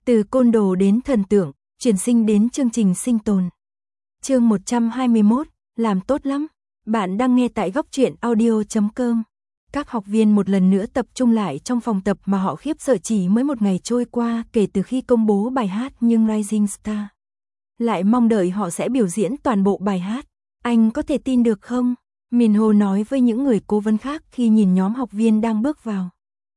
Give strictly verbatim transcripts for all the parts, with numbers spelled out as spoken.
Từ côn đồ đến thần tượng, chuyển sinh đến chương trình sinh tồn. Chương một trăm hai mươi mốt, làm tốt lắm. Bạn đang nghe tại góc truyện audio chấm com. Các học viên một lần nữa tập trung lại trong phòng tập mà họ khiếp sợ chỉ mới một ngày trôi qua kể từ khi công bố bài hát nhưng Rising Star lại mong đợi họ sẽ biểu diễn toàn bộ bài hát. Anh có thể tin được không? Minho nói với những người cố vấn khác khi nhìn nhóm học viên đang bước vào.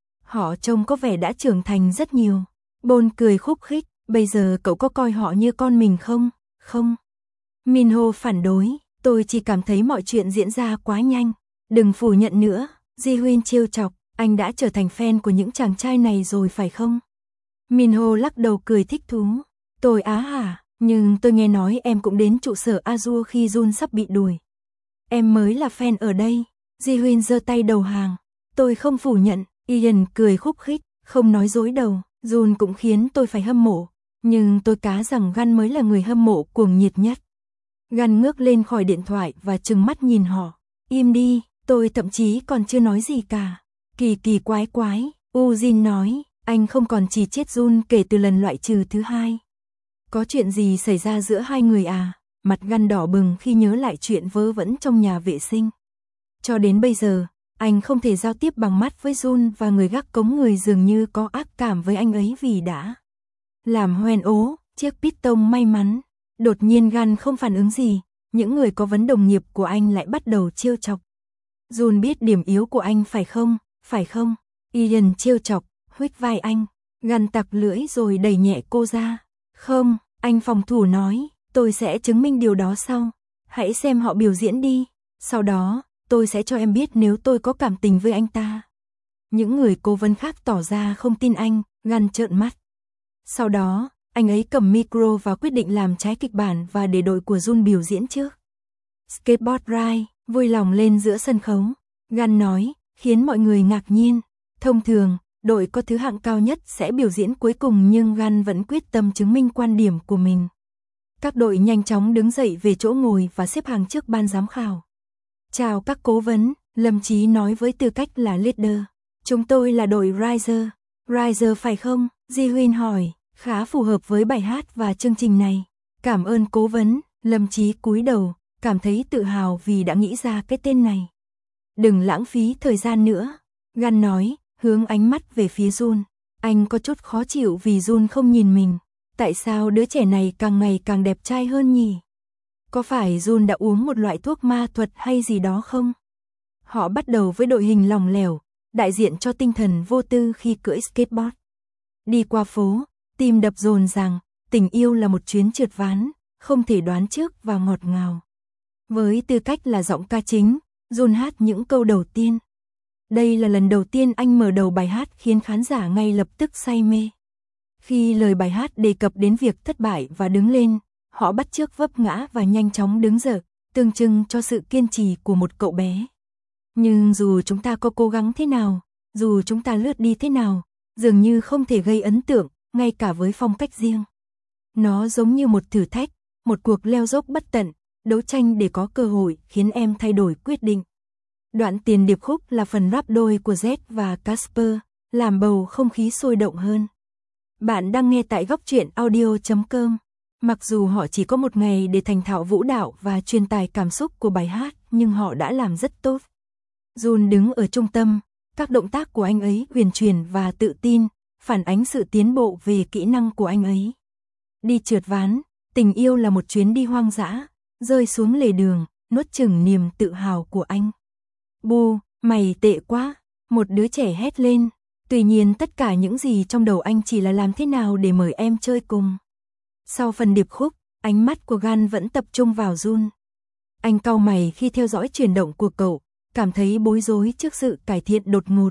Họ trông có vẻ đã trưởng thành rất nhiều. Bon cười khúc khích, bây giờ cậu có coi họ như con mình không? Không. Minho phản đối, tôi chỉ cảm thấy mọi chuyện diễn ra quá nhanh. Đừng phủ nhận nữa, Ji-Hoon trêu chọc, anh đã trở thành fan của những chàng trai này rồi phải không? Minho lắc đầu cười thích thú. Tôi á hả, nhưng tôi nghe nói em cũng đến trụ sở Azure khi Jun sắp bị đuổi. Em mới là fan ở đây. Ji-Hoon giơ tay đầu hàng. Tôi không phủ nhận, Ian cười khúc khích, không nói dối đâu. Jun cũng khiến tôi phải hâm mộ, nhưng tôi cá rằng Gun mới là người hâm mộ cuồng nhiệt nhất. Gun ngước lên khỏi điện thoại và trừng mắt nhìn họ. Im đi, tôi thậm chí còn chưa nói gì cả. Kỳ kỳ quái quái, Ujin nói, anh không còn chỉ chết Jun kể từ lần loại trừ thứ hai. Có chuyện gì xảy ra giữa hai người à? Mặt Gun đỏ bừng khi nhớ lại chuyện vớ vẩn trong nhà vệ sinh. Cho đến bây giờ, anh không thể giao tiếp bằng mắt với Jun và người gác cống người dường như có ác cảm với anh ấy vì đã làm hoen ố chiếc piston may mắn. Đột nhiên Gun không phản ứng gì, những người có vấn đồng nghiệp của anh lại bắt đầu trêu chọc. Jun biết điểm yếu của anh phải không, phải không? Ian trêu chọc, huých vai anh. Gun tặc lưỡi rồi đẩy nhẹ cô ra. Không, anh phòng thủ nói, tôi sẽ chứng minh điều đó sau. Hãy xem họ biểu diễn đi, sau đó tôi sẽ cho em biết nếu tôi có cảm tình với anh ta. Những người cố vấn khác tỏ ra không tin anh, Gun trợn mắt. Sau đó, anh ấy cầm micro và quyết định làm trái kịch bản và để đội của Jun biểu diễn trước. Skateboard ride, vui lòng lên giữa sân khấu. Gun nói, khiến mọi người ngạc nhiên. Thông thường, đội có thứ hạng cao nhất sẽ biểu diễn cuối cùng nhưng Gun vẫn quyết tâm chứng minh quan điểm của mình. Các đội nhanh chóng đứng dậy về chỗ ngồi và xếp hàng trước ban giám khảo. Chào các cố vấn, Lâm Chí nói với tư cách là leader. Chúng tôi là đội Riser. Riser phải không? Ji-Hoon hỏi, khá phù hợp với bài hát và chương trình này. Cảm ơn cố vấn, Lâm Chí cúi đầu, cảm thấy tự hào vì đã nghĩ ra cái tên này. Đừng lãng phí thời gian nữa, Gun nói, hướng ánh mắt về phía Jun. Anh có chút khó chịu vì Jun không nhìn mình. Tại sao đứa trẻ này càng ngày càng đẹp trai hơn nhỉ? Có phải Jun đã uống một loại thuốc ma thuật hay gì đó không? Họ bắt đầu với đội hình lỏng lẻo, đại diện cho tinh thần vô tư khi cưỡi skateboard. Đi qua phố, tim đập dồn dàng, tình yêu là một chuyến trượt ván, không thể đoán trước và ngọt ngào. Với tư cách là giọng ca chính, Jun hát những câu đầu tiên. Đây là lần đầu tiên anh mở đầu bài hát khiến khán giả ngay lập tức say mê. Khi lời bài hát đề cập đến việc thất bại và đứng lên, họ bắt chước vấp ngã và nhanh chóng đứng dậy, tượng trưng cho sự kiên trì của một cậu bé. Nhưng dù chúng ta có cố gắng thế nào, dù chúng ta lướt đi thế nào, dường như không thể gây ấn tượng, ngay cả với phong cách riêng. Nó giống như một thử thách, một cuộc leo dốc bất tận, đấu tranh để có cơ hội khiến em thay đổi quyết định. Đoạn tiền điệp khúc là phần rap đôi của Z và Casper, làm bầu không khí sôi động hơn. Bạn đang nghe tại góc truyện audio chấm com. Mặc dù họ chỉ có một ngày để thành thạo vũ đạo và truyền tải cảm xúc của bài hát, nhưng họ đã làm rất tốt. Jun đứng ở trung tâm, các động tác của anh ấy huyền chuyển và tự tin, phản ánh sự tiến bộ về kỹ năng của anh ấy. Đi trượt ván, tình yêu là một chuyến đi hoang dã, rơi xuống lề đường, nuốt chửng niềm tự hào của anh. Bu, mày tệ quá, một đứa trẻ hét lên. Tuy nhiên tất cả những gì trong đầu anh chỉ là làm thế nào để mời em chơi cùng. Sau phần điệp khúc, ánh mắt của Gun vẫn tập trung vào Jun. Anh cau mày khi theo dõi chuyển động của cậu, cảm thấy bối rối trước sự cải thiện đột ngột.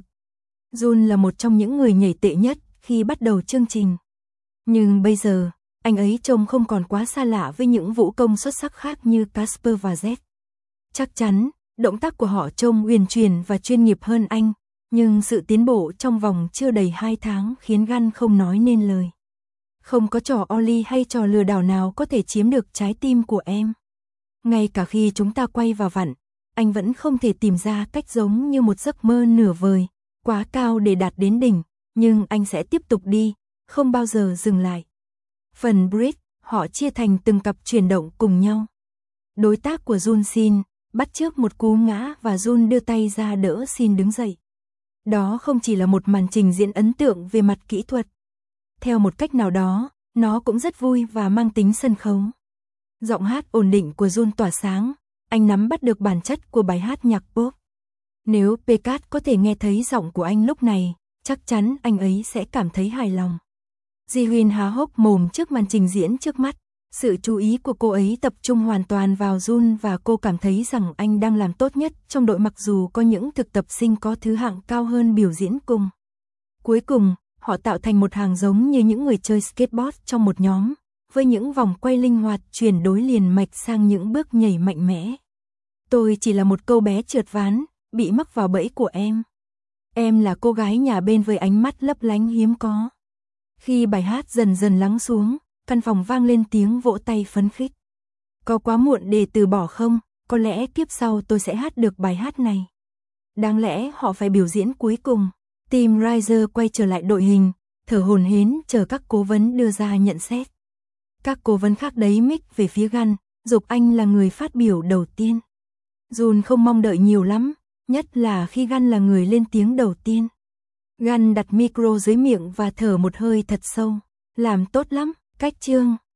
Jun là một trong những người nhảy tệ nhất khi bắt đầu chương trình. Nhưng bây giờ, anh ấy trông không còn quá xa lạ với những vũ công xuất sắc khác như Casper và Z. Chắc chắn, động tác của họ trông huyền chuyển và chuyên nghiệp hơn anh, nhưng sự tiến bộ trong vòng chưa đầy hai tháng khiến Gun không nói nên lời. Không có trò ollie hay trò lừa đảo nào có thể chiếm được trái tim của em. Ngay cả khi chúng ta quay vào vặn, anh vẫn không thể tìm ra cách giống như một giấc mơ nửa vời, quá cao để đạt đến đỉnh, nhưng anh sẽ tiếp tục đi, không bao giờ dừng lại. Phần bridge, họ chia thành từng cặp chuyển động cùng nhau. Đối tác của Jun xin, bắt chước một cú ngã và Jun đưa tay ra đỡ xin đứng dậy. Đó không chỉ là một màn trình diễn ấn tượng về mặt kỹ thuật. Theo một cách nào đó, nó cũng rất vui và mang tính sân khấu. Giọng hát ổn định của Jun tỏa sáng, anh nắm bắt được bản chất của bài hát nhạc pop. Nếu Peccat có thể nghe thấy giọng của anh lúc này, chắc chắn anh ấy sẽ cảm thấy hài lòng. Jihoon há hốc mồm trước màn trình diễn trước mắt. Sự chú ý của cô ấy tập trung hoàn toàn vào Jun và cô cảm thấy rằng anh đang làm tốt nhất trong đội mặc dù có những thực tập sinh có thứ hạng cao hơn biểu diễn cùng. Cuối cùng, họ tạo thành một hàng giống như những người chơi skateboard trong một nhóm, với những vòng quay linh hoạt chuyển đối liền mạch sang những bước nhảy mạnh mẽ. Tôi chỉ là một cô bé trượt ván, bị mắc vào bẫy của em. Em là cô gái nhà bên với ánh mắt lấp lánh hiếm có. Khi bài hát dần dần lắng xuống, căn phòng vang lên tiếng vỗ tay phấn khích. Có quá muộn để từ bỏ không? Có lẽ kiếp sau tôi sẽ hát được bài hát này. Đáng lẽ họ phải biểu diễn cuối cùng. Team Riser quay trở lại đội hình, thở hổn hển chờ các cố vấn đưa ra nhận xét. Các cố vấn khác đấy mic về phía Gun, giục anh là người phát biểu đầu tiên. Jun không mong đợi nhiều lắm, nhất là khi Gun là người lên tiếng đầu tiên. Gun đặt micro dưới miệng và thở một hơi thật sâu. Làm tốt lắm, cách chương.